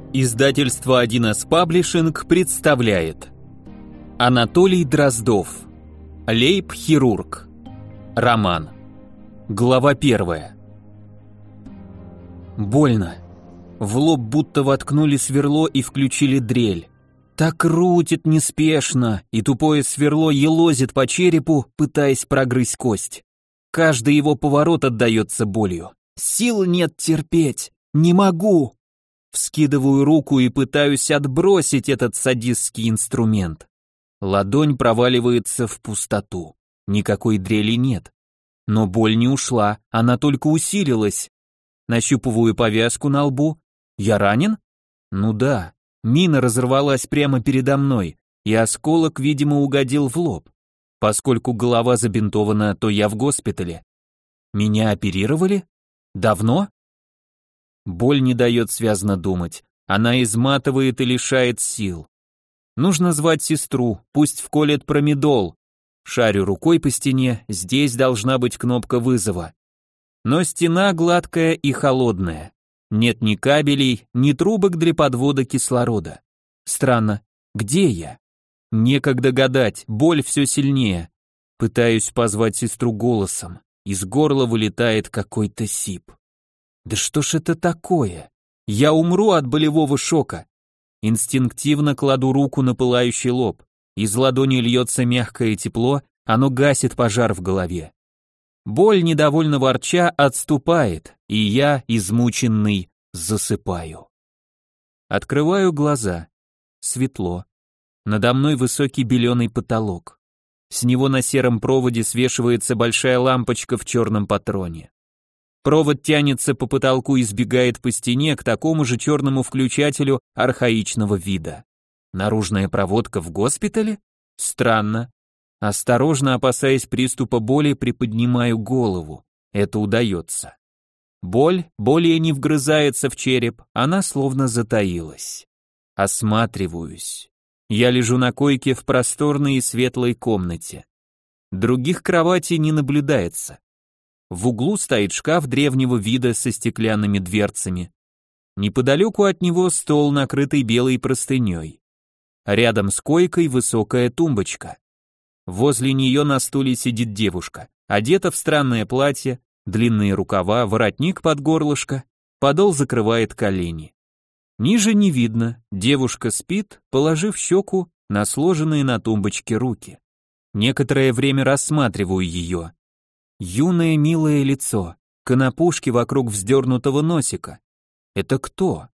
Издательство 1С Паблишинг представляет Анатолий Дроздов. Лейб-хирург. Роман. Глава 1. Больно. В лоб будто воткнули сверло и включили дрель. Так крутит неспешно, и тупое сверло елозит по черепу, пытаясь прогрызть кость. Каждый его поворот отдается болью. Сил нет терпеть. Не могу. Вскидываю руку и пытаюсь отбросить этот садистский инструмент. Ладонь проваливается в пустоту. Никакой дрели нет. Но боль не ушла, она только усилилась. Нащупываю повязку на лбу. Я ранен? Ну да. Мина разорвалась прямо передо мной, и осколок, видимо, угодил в лоб. Поскольку голова забинтована, то я в госпитале. Меня оперировали? Давно? Боль не дает связно думать. Она изматывает и лишает сил. Нужно звать сестру, пусть вколет промедол. Шарю рукой по стене, здесь должна быть кнопка вызова. Но стена гладкая и холодная. Нет ни кабелей, ни трубок для подвода кислорода. Странно, где я? Некогда гадать, боль все сильнее. Пытаюсь позвать сестру голосом. Из горла вылетает какой-то сип. Да что ж это такое? Я умру от болевого шока. Инстинктивно кладу руку на пылающий лоб. Из ладони льется мягкое тепло, оно гасит пожар в голове. Боль, недовольно ворча, отступает, и я, измученный, засыпаю. Открываю глаза. Светло. Надо мной высокий беленый потолок. С него на сером проводе свешивается большая лампочка в черном патроне. Провод тянется по потолку и сбегает по стене к такому же черному включателю архаичного вида. Наружная проводка в госпитале? Странно. Осторожно, опасаясь приступа боли, приподнимаю голову. Это удается. Боль более не вгрызается в череп, она словно затаилась. Осматриваюсь. Я лежу на койке в просторной и светлой комнате. Других кроватей не наблюдается. В углу стоит шкаф древнего вида со стеклянными дверцами. Неподалеку от него стол, накрытый белой простыней. Рядом с койкой высокая тумбочка. Возле нее на стуле сидит девушка, одета в странное платье, длинные рукава, воротник под горлышко, подол закрывает колени. Ниже не видно, девушка спит, положив щеку на сложенные на тумбочке руки. Некоторое время рассматриваю ее. Юное милое лицо, конопушки вокруг вздернутого носика. Это кто?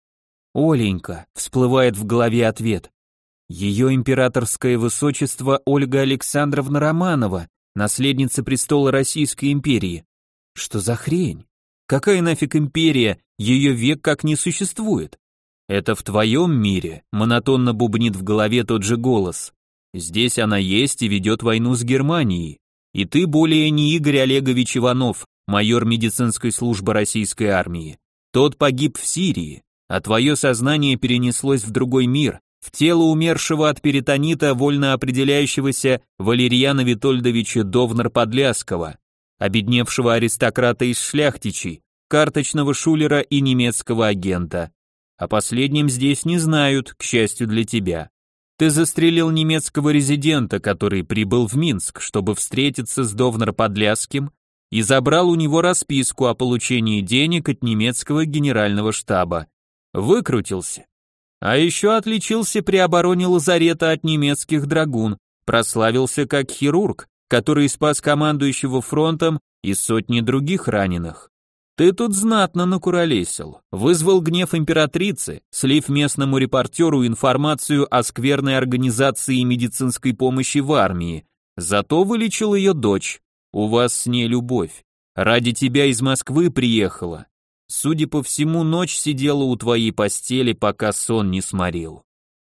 Оленька, всплывает в голове ответ. Ее императорское высочество Ольга Александровна Романова, наследница престола Российской империи. Что за хрень? Какая нафиг империя, ее век как не существует? Это в твоем мире, монотонно бубнит в голове тот же голос. Здесь она есть и ведет войну с Германией. И ты более не Игорь Олегович Иванов, майор медицинской службы российской армии. Тот погиб в Сирии, а твое сознание перенеслось в другой мир, в тело умершего от перитонита вольно определяющегося Валерьяна Витольдовича Довнар-Подляского, обедневшего аристократа из шляхтичей, карточного шулера и немецкого агента. О последнем здесь не знают, к счастью для тебя. Ты застрелил немецкого резидента, который прибыл в Минск, чтобы встретиться с Довнар-Подляским, и забрал у него расписку о получении денег от немецкого генерального штаба. Выкрутился. А еще отличился при обороне лазарета от немецких драгун, прославился как хирург, который спас командующего фронтом и сотни других раненых. Ты тут знатно накуролесил, вызвал гнев императрицы, слив местному репортеру информацию о скверной организации медицинской помощи в армии, зато вылечил ее дочь, у вас с ней любовь, ради тебя из Москвы приехала. Судя по всему, ночь сидела у твоей постели, пока сон не сморил.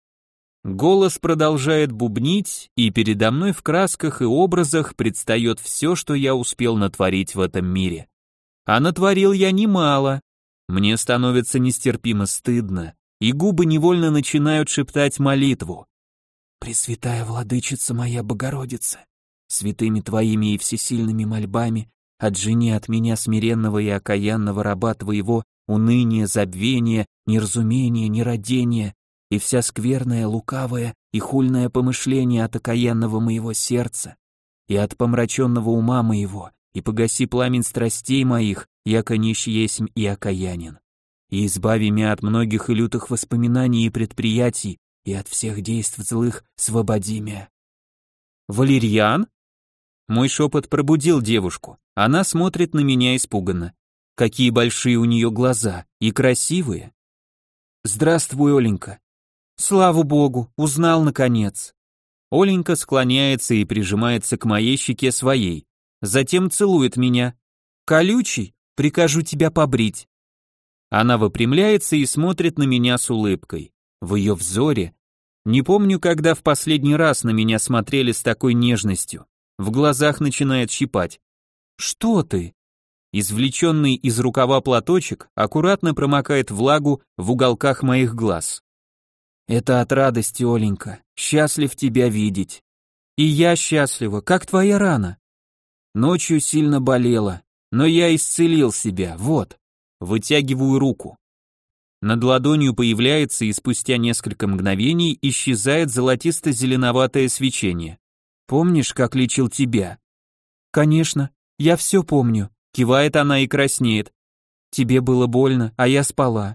Голос продолжает бубнить, и передо мной в красках и образах предстает все, что я успел натворить в этом мире. А натворил я немало. Мне становится нестерпимо стыдно, и губы невольно начинают шептать молитву. «Пресвятая владычица моя Богородица, святыми твоими и всесильными мольбами отжени от меня смиренного и окаянного раба твоего уныние, забвение ни разумения, ни родения, и вся скверная, лукавая и хульное помышление от окаянного моего сердца и от помраченного ума моего, и погаси пламень страстей моих, яко нищ есмь и окаянен. И избави меня от многих и лютых воспоминаний и предприятий, и от всех действий злых свободи меня. Валерьян? Мой шепот пробудил девушку. Она смотрит на меня испуганно. Какие большие у нее глаза, и красивые. Здравствуй, Оленька. Слава богу, узнал наконец. Оленька склоняется и прижимается к моей щеке своей. Затем целует меня. Колючий, прикажу тебя побрить. Она выпрямляется и смотрит на меня с улыбкой. В ее взоре. Не помню, когда в последний раз на меня смотрели с такой нежностью. В глазах начинает щипать. Что ты? Извлеченный из рукава платочек аккуратно промокает влагу в уголках моих глаз. Это от радости, Оленька. Счастлив тебя видеть. И я счастлива. Как твоя рана? Ночью сильно болела, но я исцелил себя. Вот. Вытягиваю руку. Над ладонью появляется и спустя несколько мгновений исчезает золотисто-зеленоватое свечение. Помнишь, как лечил тебя? Конечно, я все помню. Кивает она и краснеет. Тебе было больно, а я спала.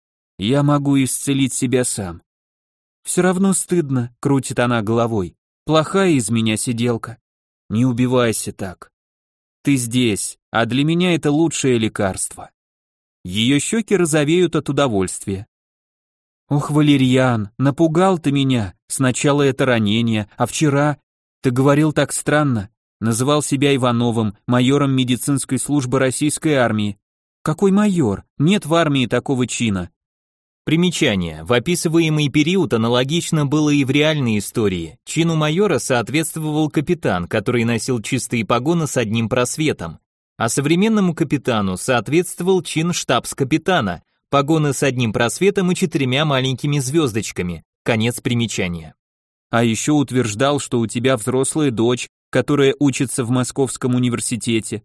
Я могу исцелить себя сам. Все равно стыдно, крутит она головой. Плохая из меня сиделка. Не убивайся так. Ты здесь, а для меня это лучшее лекарство. Ее щеки розовеют от удовольствия. Ох, Валерьян, напугал ты меня. Сначала это ранение, а вчера ты говорил так странно. Называл себя Ивановым, майором медицинской службы российской армии. Какой майор? Нет в армии такого чина. Примечание. В описываемый период аналогично было и в реальной истории. Чину майора соответствовал капитан, который носил чистые погоны с одним просветом. А современному капитану соответствовал чин штабс-капитана, погоны с одним просветом и 4 маленькими звездочками. Конец примечания. А еще утверждал, что у тебя взрослая дочь, которая учится в Московском университете.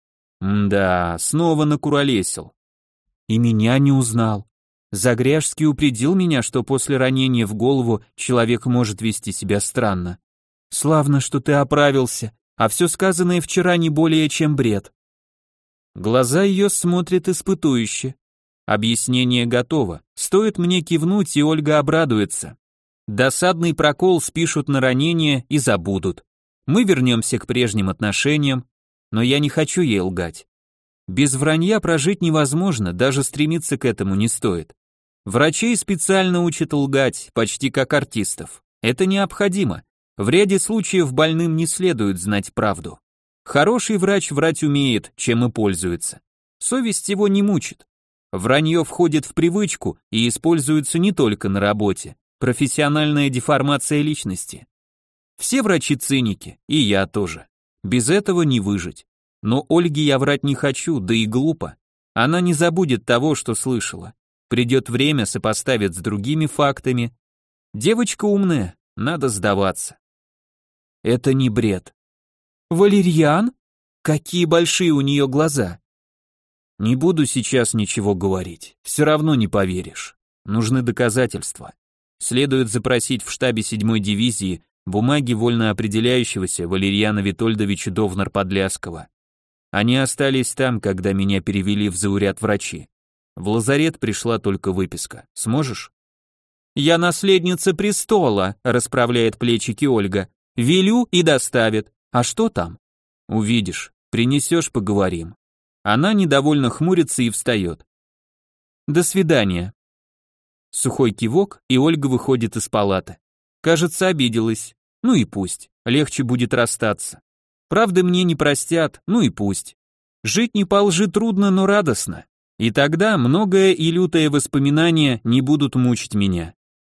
Да, снова накуролесил. И меня не узнал. Загряжский упредил меня, что после ранения в голову человек может вести себя странно. Славно, что ты оправился, а все сказанное вчера не более чем бред. Глаза ее смотрят испытующе. Объяснение готово. Стоит мне кивнуть, и Ольга обрадуется. Досадный прокол спишут на ранение и забудут. Мы вернемся к прежним отношениям, но я не хочу ей лгать. Без вранья прожить невозможно, даже стремиться к этому не стоит. Врачей специально учат лгать, почти как артистов. Это необходимо. В ряде случаев больным не следует знать правду. Хороший врач врать умеет, чем и пользуется. Совесть его не мучит. Вранье входит в привычку и используется не только на работе. Профессиональная деформация личности. Все врачи циники, и я тоже. Без этого не выжить. Но Ольге я врать не хочу, да и глупо. Она не забудет того, что слышала. Придет время, сопоставит с другими фактами. Девочка умная, надо сдаваться. Это не бред. Валерьян? Какие большие у нее глаза. Не буду сейчас ничего говорить, все равно не поверишь. Нужны доказательства. Следует запросить в штабе 7-й дивизии бумаги вольно определяющегося Валерьяна Витольдовича Довнар-Подляского. Они остались там, когда меня перевели в зауряд врачи. В лазарет пришла только выписка. Сможешь? Я наследница престола, расправляет плечики Ольга. Велю и доставит. А что там? Увидишь. Принесешь, поговорим. Она недовольно хмурится и встает. До свидания. Сухой кивок, и Ольга выходит из палаты. Кажется, обиделась. Ну и пусть. Легче будет расстаться. Правда, мне не простят, ну и пусть. Жить не по лжи трудно, но радостно. И тогда многое и лютое воспоминания не будут мучить меня.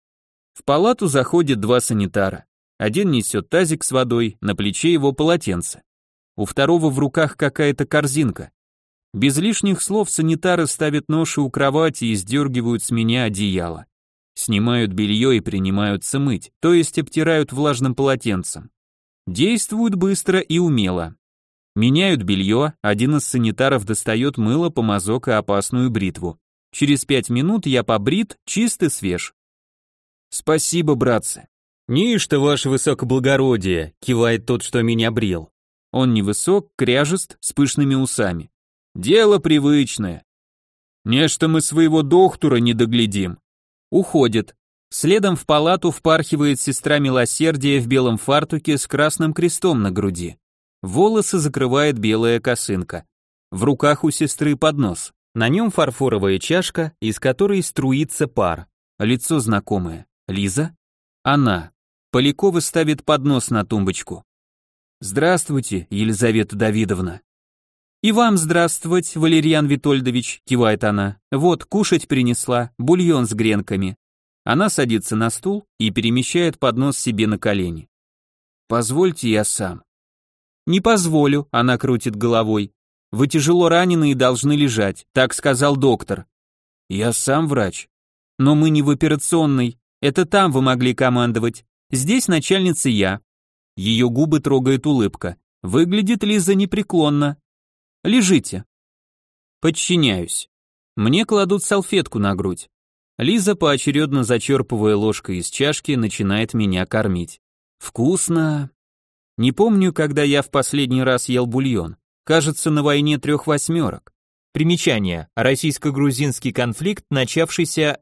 В палату заходят 2 санитара. Один несет тазик с водой, на плече его полотенце. У второго в руках какая-то корзинка. Без лишних слов санитары ставят ношу у кровати и сдергивают с меня одеяло. Снимают белье и принимаются мыть, то есть обтирают влажным полотенцем. Действуют быстро и умело. Меняют белье, один из санитаров достает мыло, помазок и опасную бритву. Через 5 минут я побрит, чист и свеж. Спасибо, братцы. «Ничто, ваше высокоблагородие», — кивает тот, что меня брил. Он невысок, кряжест, с пышными усами. Дело привычное. Нечто мы своего доктора не доглядим. Уходит. Следом в палату впархивает сестра милосердия в белом фартуке с красным крестом на груди. Волосы закрывает белая косынка. В руках у сестры поднос. На нем фарфоровая чашка, из которой струится пар. Лицо знакомое. Лиза? Она. Полякова ставит поднос на тумбочку. «Здравствуйте, Елизавета Давидовна». «И вам здравствовать, Валерьян Витольдович», кивает она. «Вот, кушать принесла, бульон с гренками». Она садится на стул и перемещает поднос себе на колени. «Позвольте я сам». «Не позволю», она крутит головой. «Вы тяжело ранены и должны лежать», так сказал доктор. «Я сам врач». «Но мы не в операционной, это там вы могли командовать. Здесь начальница я». Ее губы трогает улыбка. Выглядит Лиза непреклонно. «Лежите». Подчиняюсь. Мне кладут салфетку на грудь. Лиза, поочередно зачерпывая ложкой из чашки, начинает меня кормить. Вкусно. Не помню, когда я в последний раз ел бульон. Кажется, на войне 3 восьмерок. Примечание. Российско-грузинский конфликт, начавшийся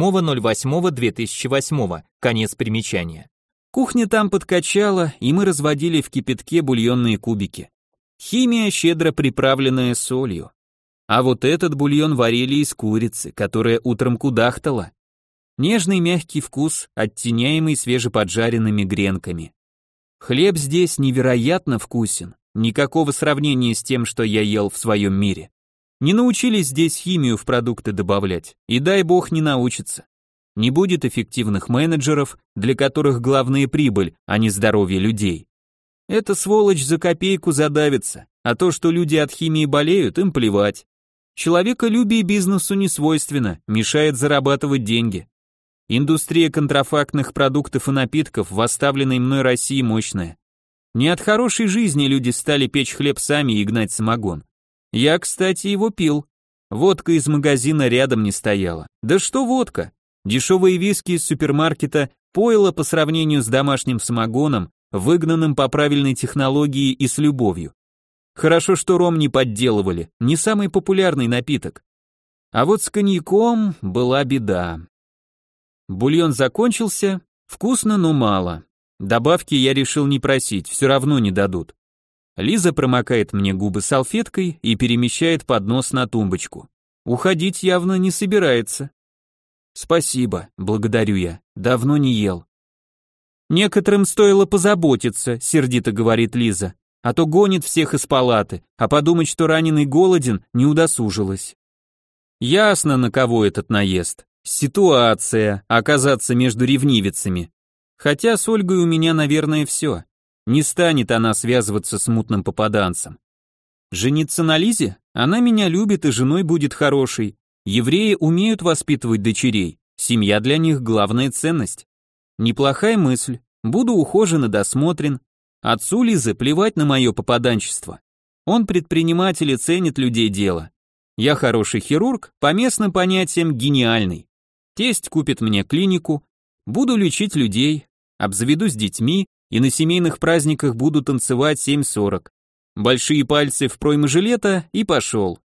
8.08.2008. Конец примечания. Кухня там подкачала, и мы разводили в кипятке бульонные кубики. Химия, щедро приправленная солью. А вот этот бульон варили из курицы, которая утром кудахтала. Нежный мягкий вкус, оттеняемый свежеподжаренными гренками. Хлеб здесь невероятно вкусен, никакого сравнения с тем, что я ел в своем мире. Не научились здесь химию в продукты добавлять, и дай бог не научатся. Не будет эффективных менеджеров, для которых главная прибыль, а не здоровье людей. Эта сволочь за копейку задавится, а то, что люди от химии болеют, им плевать. Человеколюбие бизнесу не свойственно, мешает зарабатывать деньги. Индустрия контрафактных продуктов и напитков в оставленной мной России мощная. Не от хорошей жизни люди стали печь хлеб сами и гнать самогон. Я, кстати, его пил. Водка из магазина рядом не стояла. Да что водка? Дешевые виски из супермаркета, пойло по сравнению с домашним самогоном, выгнанным по правильной технологии и с любовью. Хорошо, что ром не подделывали, не самый популярный напиток. А вот с коньяком была беда. Бульон закончился, вкусно, но мало. Добавки я решил не просить, все равно не дадут. Лиза промокает мне губы салфеткой и перемещает поднос на тумбочку. Уходить явно не собирается. Спасибо, благодарю я, давно не ел. Некоторым стоило позаботиться, сердито говорит Лиза, а то гонит всех из палаты, а подумать, что раненый голоден, не удосужилась. Ясно, на кого этот наезд. Ситуация, оказаться между ревнивицами. Хотя с Ольгой у меня, наверное, все. Не станет она связываться с мутным попаданцем. Жениться на Лизе? Она меня любит и женой будет хорошей. Евреи умеют воспитывать дочерей, семья для них главная ценность. Неплохая мысль, буду ухожен и досмотрен. Отцу Лизы плевать на мое попаданчество. Он предприниматель и ценит людей дело. Я хороший хирург, по местным понятиям гениальный. Тесть купит мне клинику, буду лечить людей, обзаведусь детьми и на семейных праздниках буду танцевать 7:40. Большие пальцы в проймы жилета и пошел.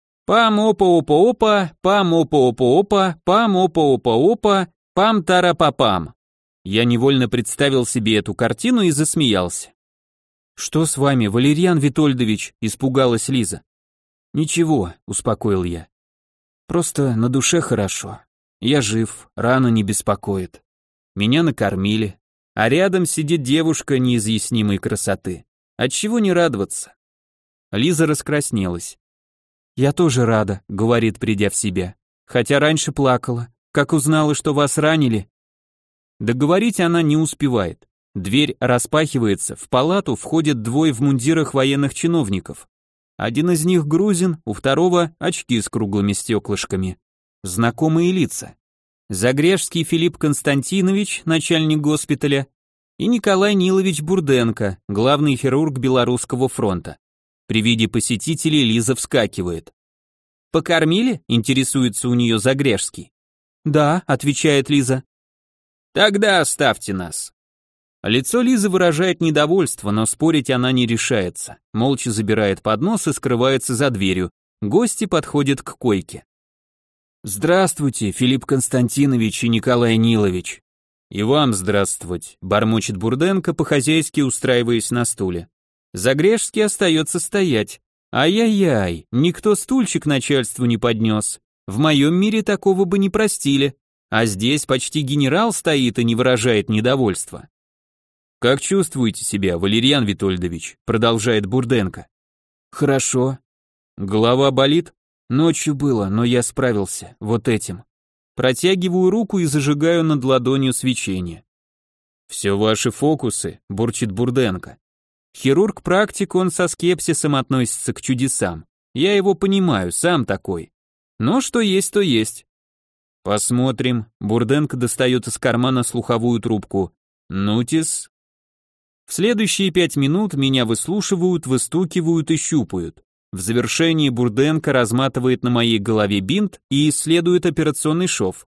Пам-опа-опа-опа, пам-опа-опа-опа, пам-опа-опа-опа, пам-тара-па-пам. Я невольно представил себе эту картину и засмеялся. «Что с вами, Валерьян Витольдович?» – испугалась Лиза. «Ничего», – успокоил я. «Просто на душе хорошо. Я жив, рана не беспокоит. Меня накормили, а рядом сидит девушка неизъяснимой красоты. Отчего не радоваться?» Лиза раскраснелась. «Я тоже рада», — говорит, придя в себя. «Хотя раньше плакала. Как узнала, что вас ранили?» Договорить она не успевает. Дверь распахивается, в палату входят 2 в мундирах военных чиновников. Один из них грузин, у второго очки с круглыми стеклышками. Знакомые лица. Загрежский Филипп Константинович, начальник госпиталя, и Николай Нилович Бурденко, главный хирург Белорусского фронта. При виде посетителей Лиза вскакивает. «Покормили?» — интересуется у нее Загрежский. «Да», — отвечает Лиза. «Тогда оставьте нас». Лицо Лизы выражает недовольство, но спорить она не решается. Молча забирает поднос и скрывается за дверью. Гости подходят к койке. «Здравствуйте, Филипп Константинович и Николай Нилович». «И вам здравствовать», — бормочет Бурденко, по-хозяйски устраиваясь на стуле. Загрежский остается стоять. Ай-яй-яй, никто стульчик начальству не поднес. В моем мире такого бы не простили. А здесь почти генерал стоит и не выражает недовольства. «Как чувствуете себя, Валерьян Витольдович?» — продолжает Бурденко. «Хорошо». «Голова болит?» «Ночью было, но я справился, вот этим». Протягиваю руку и зажигаю над ладонью свечение. «Все ваши фокусы», — бурчит Бурденко. Хирург-практик, он со скепсисом относится к чудесам. Я его понимаю, сам такой. Но что есть, то есть. Посмотрим. Бурденко достает из кармана слуховую трубку. Нутис. В следующие 5 минут меня выслушивают, выстукивают и щупают. В завершении Бурденко разматывает на моей голове бинт и исследует операционный шов.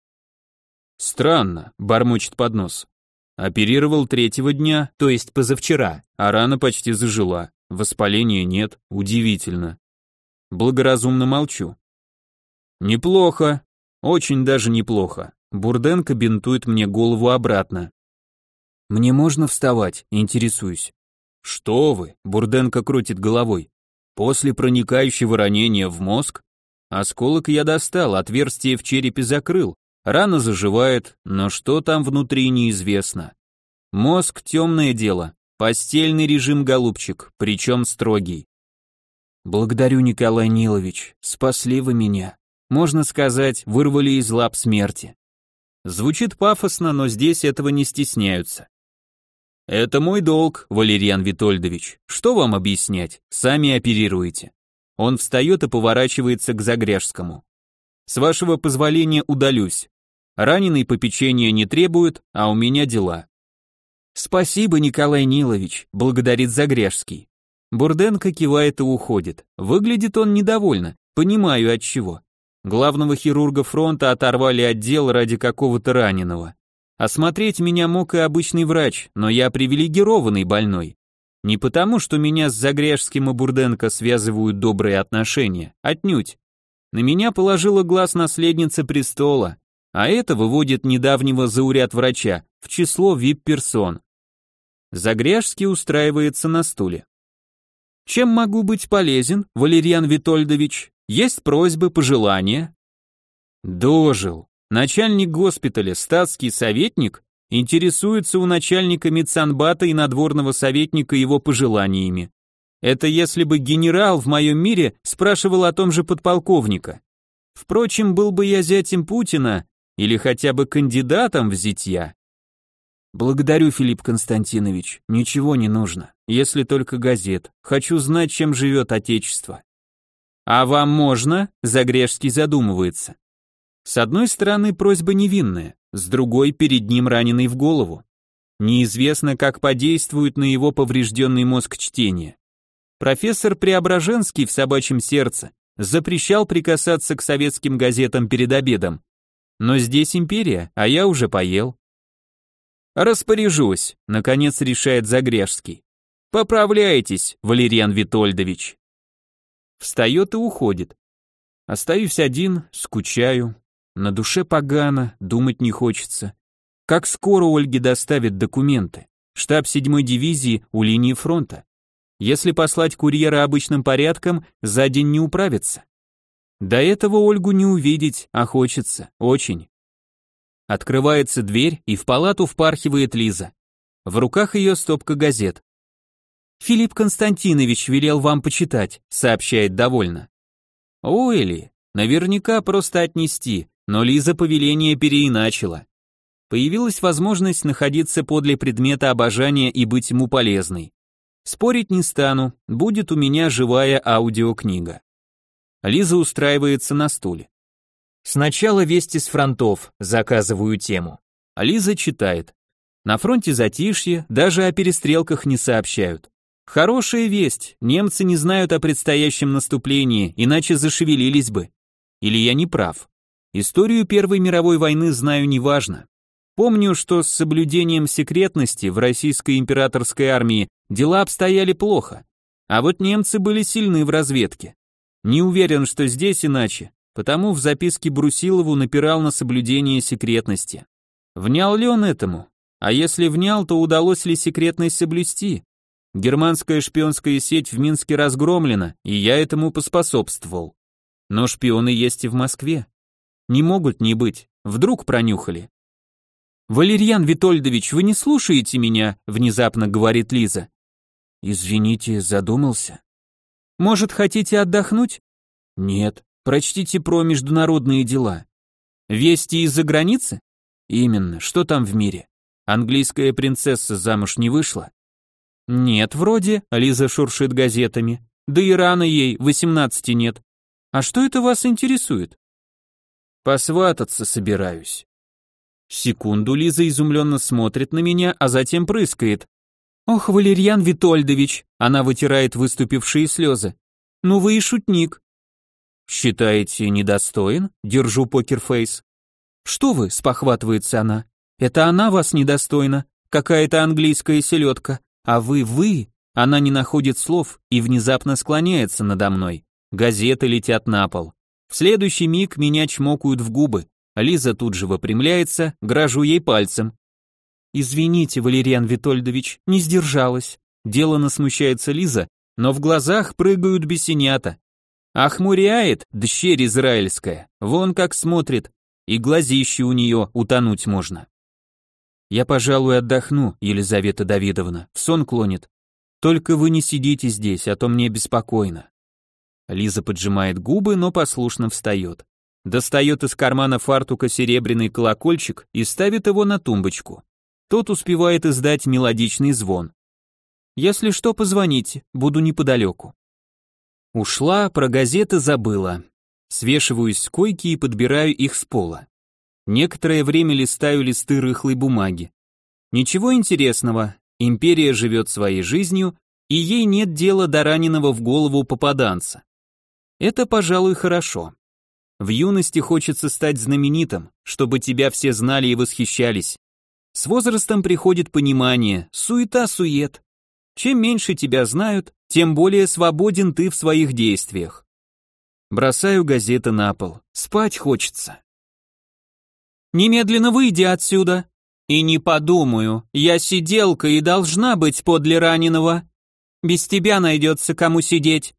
Странно, бормочет под нос. Оперировал 3-го дня, то есть позавчера, а рана почти зажила. Воспаления нет, удивительно. Благоразумно молчу. Неплохо, очень даже неплохо. Бурденко бинтует мне голову обратно. Мне можно вставать, интересуюсь. Что вы, Бурденко крутит головой. После проникающего ранения в мозг осколок я достал, отверстие в черепе закрыл, рана заживает, но что там внутри неизвестно. Мозг темное дело, постельный режим, голубчик, причем строгий. Благодарю, Николай Нилович, спасли вы меня. Можно сказать, вырвали из лап смерти. Звучит пафосно, но здесь этого не стесняются. Это мой долг, Валерьян Витольдович. Что вам объяснять? Сами оперируете. Он встает и поворачивается к Загрежскому. С вашего позволения удалюсь. Раненый попечения не требует, а у меня дела. Спасибо, Николай Нилович, благодарит Загрежский. Бурденко кивает и уходит. Выглядит он недовольно, понимаю от чего. Главного хирурга фронта оторвали от дел ради какого-то раненого. Осмотреть меня мог и обычный врач, но я привилегированный больной. Не потому, что меня с Загрежским и Бурденко связывают добрые отношения, отнюдь. На меня положила глаз наследница престола, а это выводит недавнего зауряд-врача в число вип-персон. Загрежский устраивается на стуле. Чем могу быть полезен, Валерьян Витольдович? Есть просьбы, пожелания? Дожил. Начальник госпиталя, статский советник, интересуется у начальника медсанбата и надворного советника его пожеланиями. Это если бы генерал в моем мире спрашивал о том же подполковника. Впрочем, был бы я зятем Путина или хотя бы кандидатом в зятья. Благодарю, Филипп Константинович, ничего не нужно, если только газет. Хочу знать, чем живет Отечество. А вам можно? Загрежский задумывается. С одной стороны, просьба невинная, с другой, перед ним раненый в голову. Неизвестно, как подействует на его поврежденный мозг чтение. Профессор Преображенский в «Собачьем сердце» запрещал прикасаться к советским газетам перед обедом. Но здесь империя, а я уже поел. Распоряжусь, наконец решает Загрежский. Поправляйтесь, Валерьян Витольдович. Встает и уходит. Остаюсь один, скучаю. На душе погано, думать не хочется. Как скоро Ольге доставят документы? Штаб 7-й дивизии у линии фронта. Если послать курьера обычным порядком, за день не управится. До этого Ольгу не увидеть, а хочется, очень. Открывается дверь, и в палату впархивает Лиза. В руках ее стопка газет. «Филипп Константинович велел вам почитать», сообщает довольно. Ой ли, наверняка просто отнести, но Лиза повеление переиначила. Появилась возможность находиться подле предмета обожания и быть ему полезной. Спорить не стану, будет у меня живая аудиокнига. Лиза устраивается на стуле. Сначала вести с фронтов, заказываю тему. Лиза читает. На фронте затишье, даже о перестрелках не сообщают. Хорошая весть, немцы не знают о предстоящем наступлении, иначе зашевелились бы. Или я не прав? Историю Первой мировой войны знаю неважно. Помню, что с соблюдением секретности в российской императорской армии дела обстояли плохо, а вот немцы были сильны в разведке. Не уверен, что здесь иначе, потому в записке Брусилову напирал на соблюдение секретности. Внял ли он этому? А если внял, то удалось ли секретность соблюсти? Германская шпионская сеть в Минске разгромлена, и я этому поспособствовал. Но шпионы есть и в Москве. Не могут не быть, вдруг пронюхали. «Валерьян Витольдович, вы не слушаете меня?» — внезапно говорит Лиза. «Извините, задумался». «Может, хотите отдохнуть?» «Нет, прочтите про международные дела». «Вести из-за границы?» «Именно, что там в мире? Английская принцесса замуж не вышла?» «Нет, вроде», — Лиза шуршит газетами. «Да и рано ей, 18 нет. А что это вас интересует?» «Посвататься собираюсь». Секунду Лиза изумленно смотрит на меня, а затем прыскает. «Ох, Валерьян Витольдович!» Она вытирает выступившие слезы. «Ну вы и шутник». «Считаете, недостоин?» Держу покерфейс. «Что вы?» — спохватывается она. «Это она вас недостойна, какая-то английская селедка. А вы...» Она не находит слов и внезапно склоняется надо мной. Газеты летят на пол. В следующий миг меня чмокают в губы. Лиза тут же выпрямляется, грожу ей пальцем. «Извините, Валерьян Витольдович, не сдержалась». Делано смущается Лиза, но в глазах прыгают бесенята. Охмуряет, дщерь израильская, вон как смотрит, и глазище у нее утонуть можно. «Я, пожалуй, отдохну, Елизавета Давидовна, в сон клонит. Только вы не сидите здесь, а то мне беспокойно». Лиза поджимает губы, но послушно встает. Достает из кармана фартука серебряный колокольчик и ставит его на тумбочку. Тот успевает издать мелодичный звон. «Если что, позвоните, буду неподалеку». Ушла, про газеты забыла. Свешиваюсь с койки и подбираю их с пола. Некоторое время листаю листы рыхлой бумаги. Ничего интересного, империя живет своей жизнью, и ей нет дела до раненого в голову попаданца. Это, пожалуй, хорошо. В юности хочется стать знаменитым, чтобы тебя все знали и восхищались. С возрастом приходит понимание, суета-сует. Чем меньше тебя знают, тем более свободен ты в своих действиях. Бросаю газеты на пол, спать хочется. «Немедленно выйди отсюда!» «И не подумаю, я сиделка и должна быть подле раненого. Без тебя найдется кому сидеть».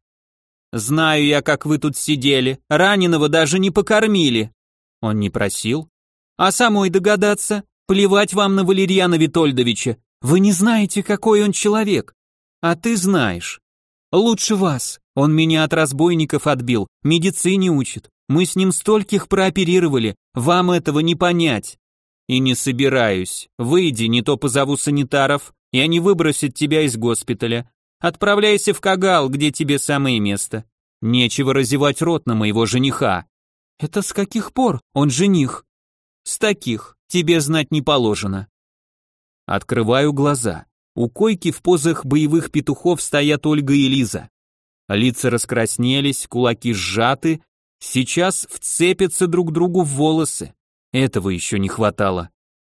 «Знаю я, как вы тут сидели, раненого даже не покормили». Он не просил. «А самой догадаться? Плевать вам на Валерьяна Витольдовича, вы не знаете, какой он человек. А ты знаешь. Лучше вас, он меня от разбойников отбил, медицине учит, мы с ним стольких прооперировали, вам этого не понять». «И не собираюсь, выйди, не то позову санитаров, и они выбросят тебя из госпиталя. Отправляйся в Кагал, где тебе самое место. Нечего разевать рот на моего жениха». «Это с каких пор он жених?» «С таких, тебе знать не положено». Открываю глаза. У койки в позах боевых петухов стоят Ольга и Лиза. Лица раскраснелись, кулаки сжаты, сейчас вцепятся друг другу в волосы. Этого еще не хватало.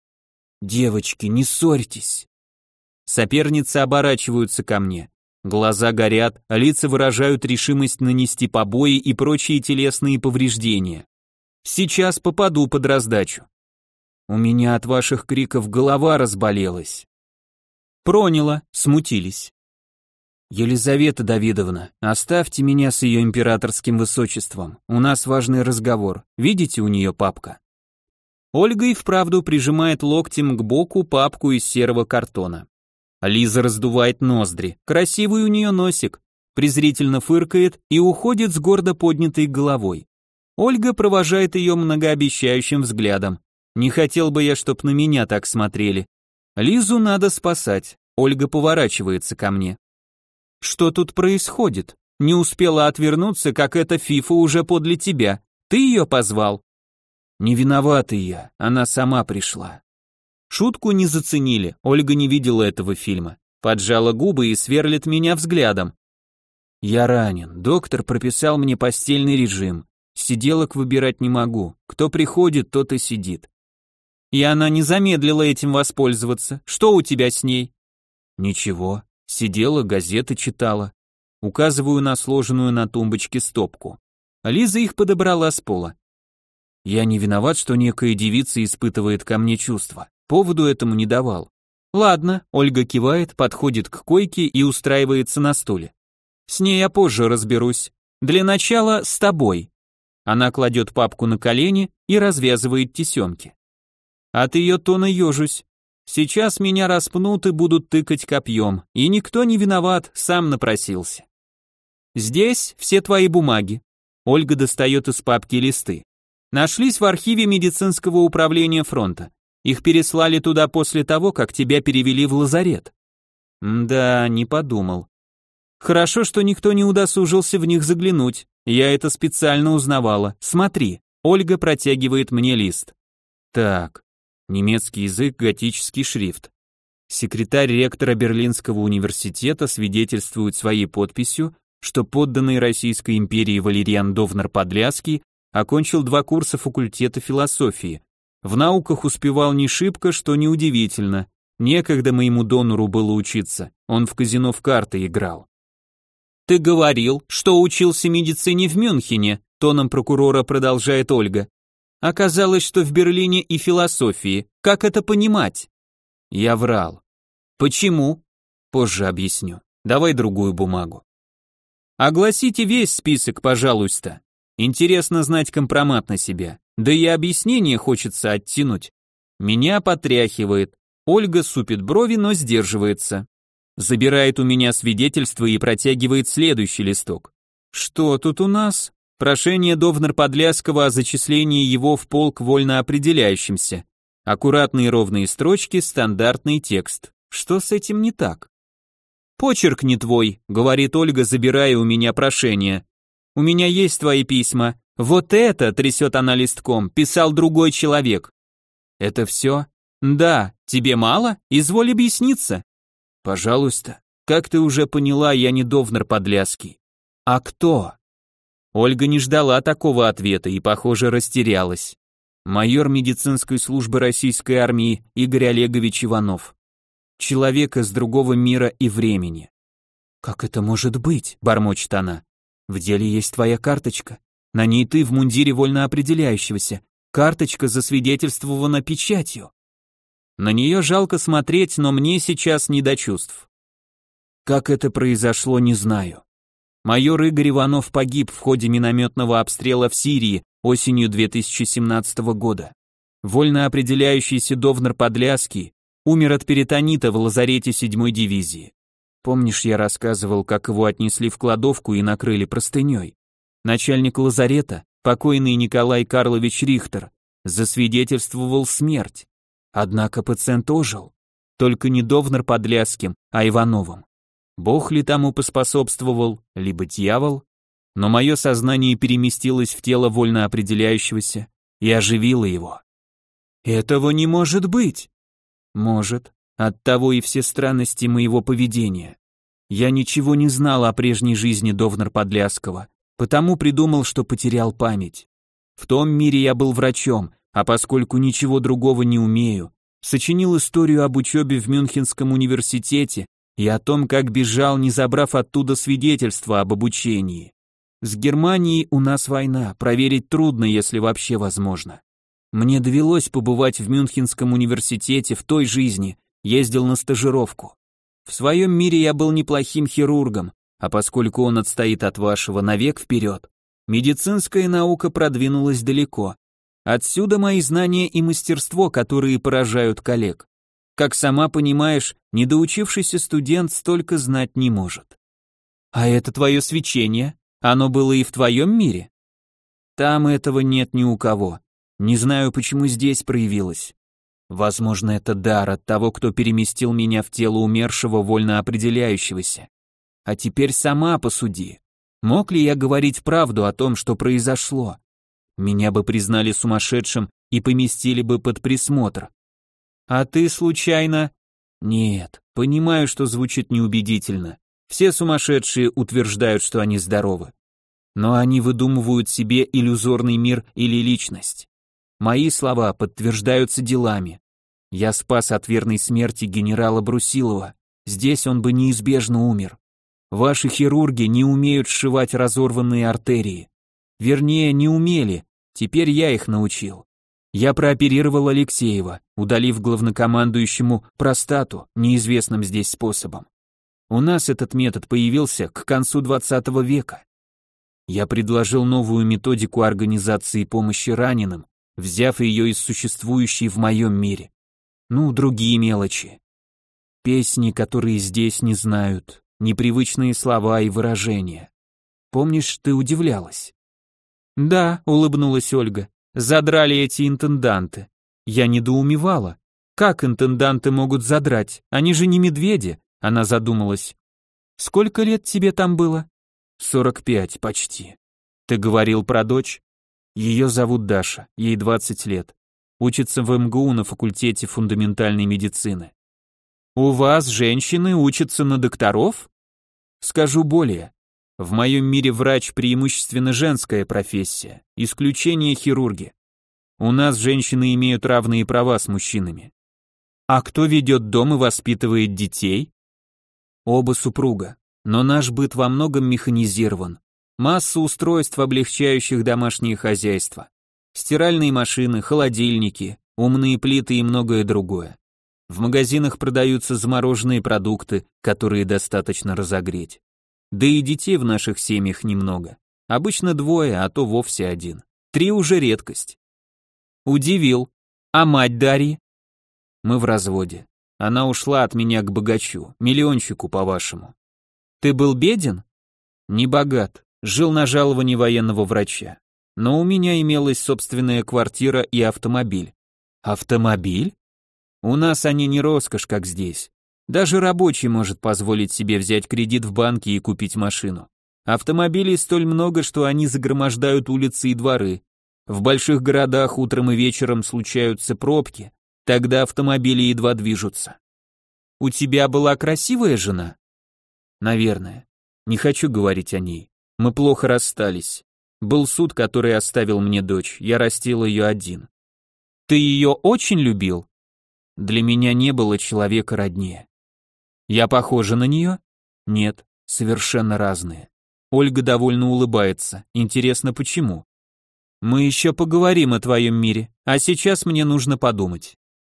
«Девочки, не ссорьтесь». Соперницы оборачиваются ко мне. Глаза горят, лица выражают решимость нанести побои и прочие телесные повреждения. Сейчас попаду под раздачу. У меня от ваших криков голова разболелась. Проняло, смутились. Елизавета Давидовна, оставьте меня с ее императорским высочеством. У нас важный разговор. Видите, у нее папка? Ольга и вправду прижимает локтем к боку папку из серого картона. Лиза раздувает ноздри, красивый у нее носик, презрительно фыркает и уходит с гордо поднятой головой. Ольга провожает ее многообещающим взглядом. Не хотел бы я, чтоб на меня так смотрели. Лизу надо спасать. Ольга поворачивается ко мне. Что тут происходит? Не успела отвернуться, как эта фифа уже подле тебя. Ты ее позвал? Не виноватый я, она сама пришла. Шутку не заценили, Ольга не видела этого фильма. Поджала губы и сверлит меня взглядом. Я ранен, доктор прописал мне постельный режим. Сиделок выбирать не могу. Кто приходит, тот и сидит. И она не замедлила этим воспользоваться. Что у тебя с ней? Ничего. Сидела, газеты читала. Указываю на сложенную на тумбочке стопку. Лиза их подобрала с пола. Я не виноват, что некая девица испытывает ко мне чувства. Поводу этому не давал. Ладно, Ольга кивает, подходит к койке и устраивается на стуле. С ней я позже разберусь. Для начала с тобой. Она кладет папку на колени и развязывает тесемки. От ее тона ежусь. Сейчас меня распнут и будут тыкать копьем, и никто не виноват, сам напросился. Здесь все твои бумаги. Ольга достает из папки листы. Нашлись в архиве медицинского управления фронта. Их переслали туда после того, как тебя перевели в лазарет. Да, не подумал. Хорошо, что никто не удосужился в них заглянуть. Я это специально узнавала. Смотри, Ольга протягивает мне лист. Так, немецкий язык, готический шрифт. Секретарь ректора Берлинского университета свидетельствует своей подписью, что подданный Российской империи Валериан Довнар-Подляский окончил 2 курса факультета философии. В науках успевал не шибко, что неудивительно. Некогда моему донору было учиться, он в казино в карты играл. Ты говорил, что учился медицине в Мюнхене, тоном прокурора продолжает Ольга. Оказалось, что в Берлине и философии. Как это понимать? Я врал. Почему? Позже объясню. Давай другую бумагу. Огласите весь список, пожалуйста. Интересно знать компромат на себя. Да и объяснение хочется оттянуть. Меня потряхивает. Ольга супит брови, но сдерживается. Забирает у меня свидетельство и протягивает следующий листок. Что тут у нас? Прошение Довнар-Подляского о зачислении его в полк вольно определяющимся. Аккуратные ровные строчки, стандартный текст. Что с этим не так? Почерк не твой, говорит Ольга, забирая у меня прошение. У меня есть твои письма. Вот это, трясет она листком, писал другой человек. Это все? Да, тебе мало? Изволь объясниться. Пожалуйста. Как ты уже поняла, я не Довнар-Подляский. А кто? Ольга не ждала такого ответа и, похоже, растерялась. Майор медицинской службы российской армии Игорь Олегович Иванов. Человек из другого мира и времени. Как это может быть? Бормочет она. В деле есть твоя карточка. На ней ты в мундире вольно определяющегося. Карточка засвидетельствована печатью. На нее жалко смотреть, но мне сейчас не до чувств. Как это произошло, не знаю. Майор Игорь Иванов погиб в ходе минометного обстрела в Сирии осенью 2017 года. Вольно определяющийся Довнар-Подляский умер от перитонита в лазарете 7-й дивизии. Помнишь, я рассказывал, как его отнесли в кладовку и накрыли простыней? Начальник лазарета, покойный Николай Карлович Рихтер, засвидетельствовал смерть. Однако пациент ожил, только не Довнар-Подляским, а Ивановым. Бог ли тому поспособствовал, либо дьявол, но мое сознание переместилось в тело вольно определяющегося и оживило его. Этого не может быть. Может, оттого и все странности моего поведения. Я ничего не знал о прежней жизни Довнар-Подляского, потому придумал, что потерял память. В том мире я был врачом, а поскольку ничего другого не умею, сочинил историю об учебе в Мюнхенском университете и о том, как бежал, не забрав оттуда свидетельства об обучении. С Германией у нас война, проверить трудно, если вообще возможно. Мне довелось побывать в Мюнхенском университете в той жизни, ездил на стажировку. В своем мире я был неплохим хирургом, а поскольку он отстоит от вашего навек вперед, медицинская наука продвинулась далеко. Отсюда мои знания и мастерство, которые поражают коллег. Как сама понимаешь, недоучившийся студент столько знать не может. А это твое свечение? Оно было и в твоем мире? Там этого нет ни у кого. Не знаю, почему здесь проявилось. Возможно, это дар от того, кто переместил меня в тело умершего вольно определяющегося. А теперь сама посуди. Мог ли я говорить правду о том, что произошло? Меня бы признали сумасшедшим и поместили бы под присмотр. А ты случайно? Нет, понимаю, что звучит неубедительно. Все сумасшедшие утверждают, что они здоровы. Но они выдумывают себе иллюзорный мир или личность. Мои слова подтверждаются делами. Я спас от верной смерти генерала Брусилова. Здесь он бы неизбежно умер. Ваши хирурги не умеют сшивать разорванные артерии. Вернее, не умели, теперь я их научил. Я прооперировал Алексеева, удалив главнокомандующему простату неизвестным здесь способом. У нас этот метод появился к концу 20 века. Я предложил новую методику организации помощи раненым, взяв ее из существующей в моем мире. Ну, другие мелочи. Песни, которые здесь не знают, непривычные слова и выражения. Помнишь, ты удивлялась? Да, улыбнулась Ольга. Задрали эти интенданты. Я недоумевала. Как интенданты могут задрать? Они же не медведи. Она задумалась. Сколько лет тебе там было? 45 почти. Ты говорил про дочь? Ее зовут Даша, ей 20 лет. Учится в МГУ на факультете фундаментальной медицины. У вас женщины учатся на докторов? Скажу более. В моем мире врач преимущественно женская профессия, исключение хирурги. У нас женщины имеют равные права с мужчинами. А кто ведет дом и воспитывает детей? Оба супруга, но наш быт во многом механизирован. Масса устройств, облегчающих домашнее хозяйство. Стиральные машины, холодильники, умные плиты и многое другое. В магазинах продаются замороженные продукты, которые достаточно разогреть. Да и детей в наших семьях немного. Обычно 2, а то вовсе 1. 3 уже редкость. Удивил. А мать Дарьи? Мы в разводе. Она ушла от меня к богачу, миллиончику, по-вашему. Ты был беден? Не богат. Жил на жаловании военного врача. Но у меня имелась собственная квартира и автомобиль. Автомобиль? У нас они не роскошь, как здесь. Даже рабочий может позволить себе взять кредит в банке и купить машину. Автомобилей столь много, что они загромождают улицы и дворы. В больших городах утром и вечером случаются пробки, тогда автомобили едва движутся. У тебя была красивая жена? Наверное. Не хочу говорить о ней. Мы плохо расстались. Был суд, который оставил мне дочь, я растил ее один. Ты ее очень любил? Для меня не было человека роднее. Я похожа на нее? Нет, совершенно разные. Ольга довольно улыбается. Интересно, почему? Мы еще поговорим о твоем мире, а сейчас мне нужно подумать.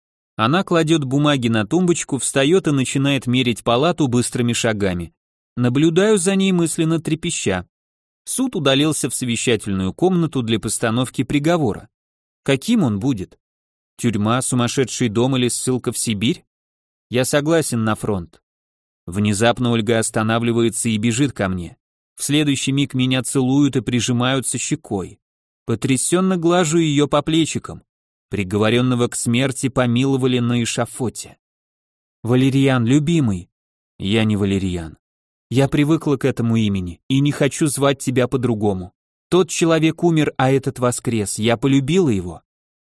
Она кладет бумаги на тумбочку, встает и начинает мерить палату быстрыми шагами. Наблюдаю за ней мысленно трепеща. Суд удалился в совещательную комнату для постановки приговора. Каким он будет? Тюрьма, сумасшедший дом или ссылка в Сибирь? Я согласен на фронт. Внезапно Ольга останавливается и бежит ко мне. В следующий миг меня целуют и прижимаются щекой. Потрясенно глажу ее по плечикам. Приговоренного к смерти помиловали на эшафоте. Валерьян, любимый. Я не Валерьян. Я привыкла к этому имени и не хочу звать тебя по-другому. Тот человек умер, а этот воскрес. Я полюбила его.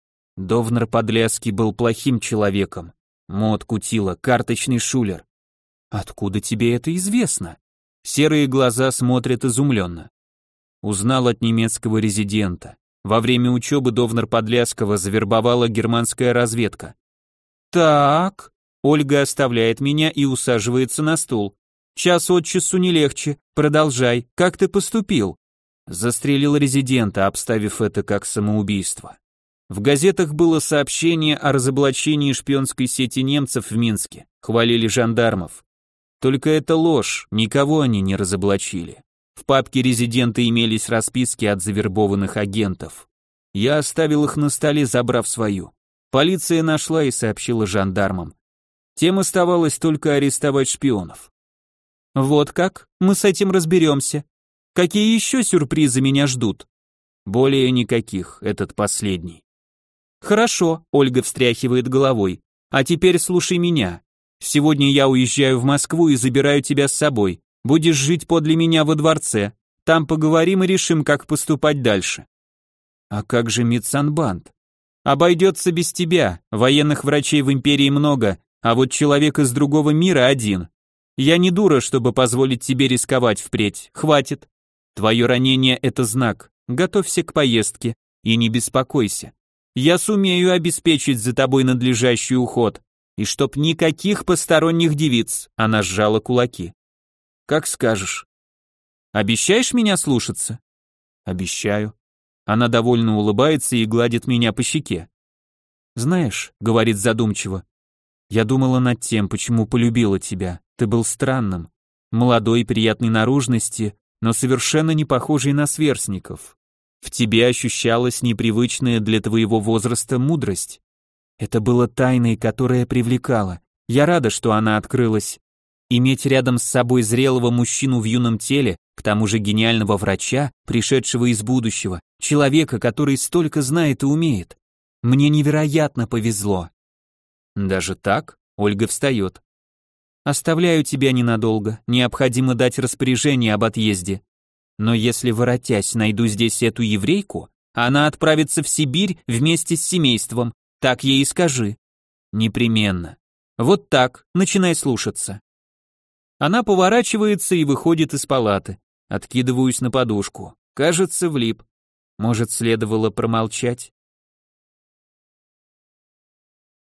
Довнар Подляский был плохим человеком. Мот кутила, карточный шулер. Откуда тебе это известно? Серые глаза смотрят изумленно. Узнал от немецкого резидента. Во время учебы Довнар Подляского завербовала германская разведка. Так, Ольга оставляет меня и усаживается на стул. Час от часу не легче. Продолжай. Как ты поступил? Застрелил резидента, обставив это как самоубийство. В газетах было сообщение о разоблачении шпионской сети немцев в Минске. Хвалили жандармов. Только это ложь, никого они не разоблачили. В папке резидента имелись расписки от завербованных агентов. Я оставил их на столе, забрав свою. Полиция нашла и сообщила жандармам. Тем оставалось только арестовать шпионов. Вот как? Мы с этим разберемся. Какие еще сюрпризы меня ждут? Более никаких, этот последний. Хорошо, Ольга встряхивает головой. А теперь слушай меня. Сегодня я уезжаю в Москву и забираю тебя с собой. Будешь жить подле меня во дворце. Там поговорим и решим, как поступать дальше. А как же медсанбант? Обойдется без тебя. Военных врачей в империи много, а вот человек из другого мира один. Я не дура, чтобы позволить тебе рисковать впредь. Хватит. Твое ранение — это знак. Готовься к поездке и не беспокойся. Я сумею обеспечить за тобой надлежащий уход. И чтоб никаких посторонних девиц. Она сжала кулаки. Как скажешь. Обещаешь меня слушаться? Обещаю. Она довольно улыбается и гладит меня по щеке. Знаешь, говорит задумчиво, я думала над тем, почему полюбила тебя. Ты был странным, молодой, приятной наружности, но совершенно не похожий на сверстников. В тебе ощущалась непривычная для твоего возраста мудрость. Это было тайной, которая привлекала. Я рада, что она открылась. Иметь рядом с собой зрелого мужчину в юном теле, к тому же гениального врача, пришедшего из будущего, человека, который столько знает и умеет. Мне невероятно повезло. Даже так? Ольга встает. Оставляю тебя ненадолго, необходимо дать распоряжение об отъезде. Но если, воротясь, найду здесь эту еврейку, она отправится в Сибирь вместе с семейством, так ей и скажи. Непременно. Вот так, начинай слушаться. Она поворачивается и выходит из палаты. Откидываюсь на подушку. Кажется, влип. Может, следовало промолчать?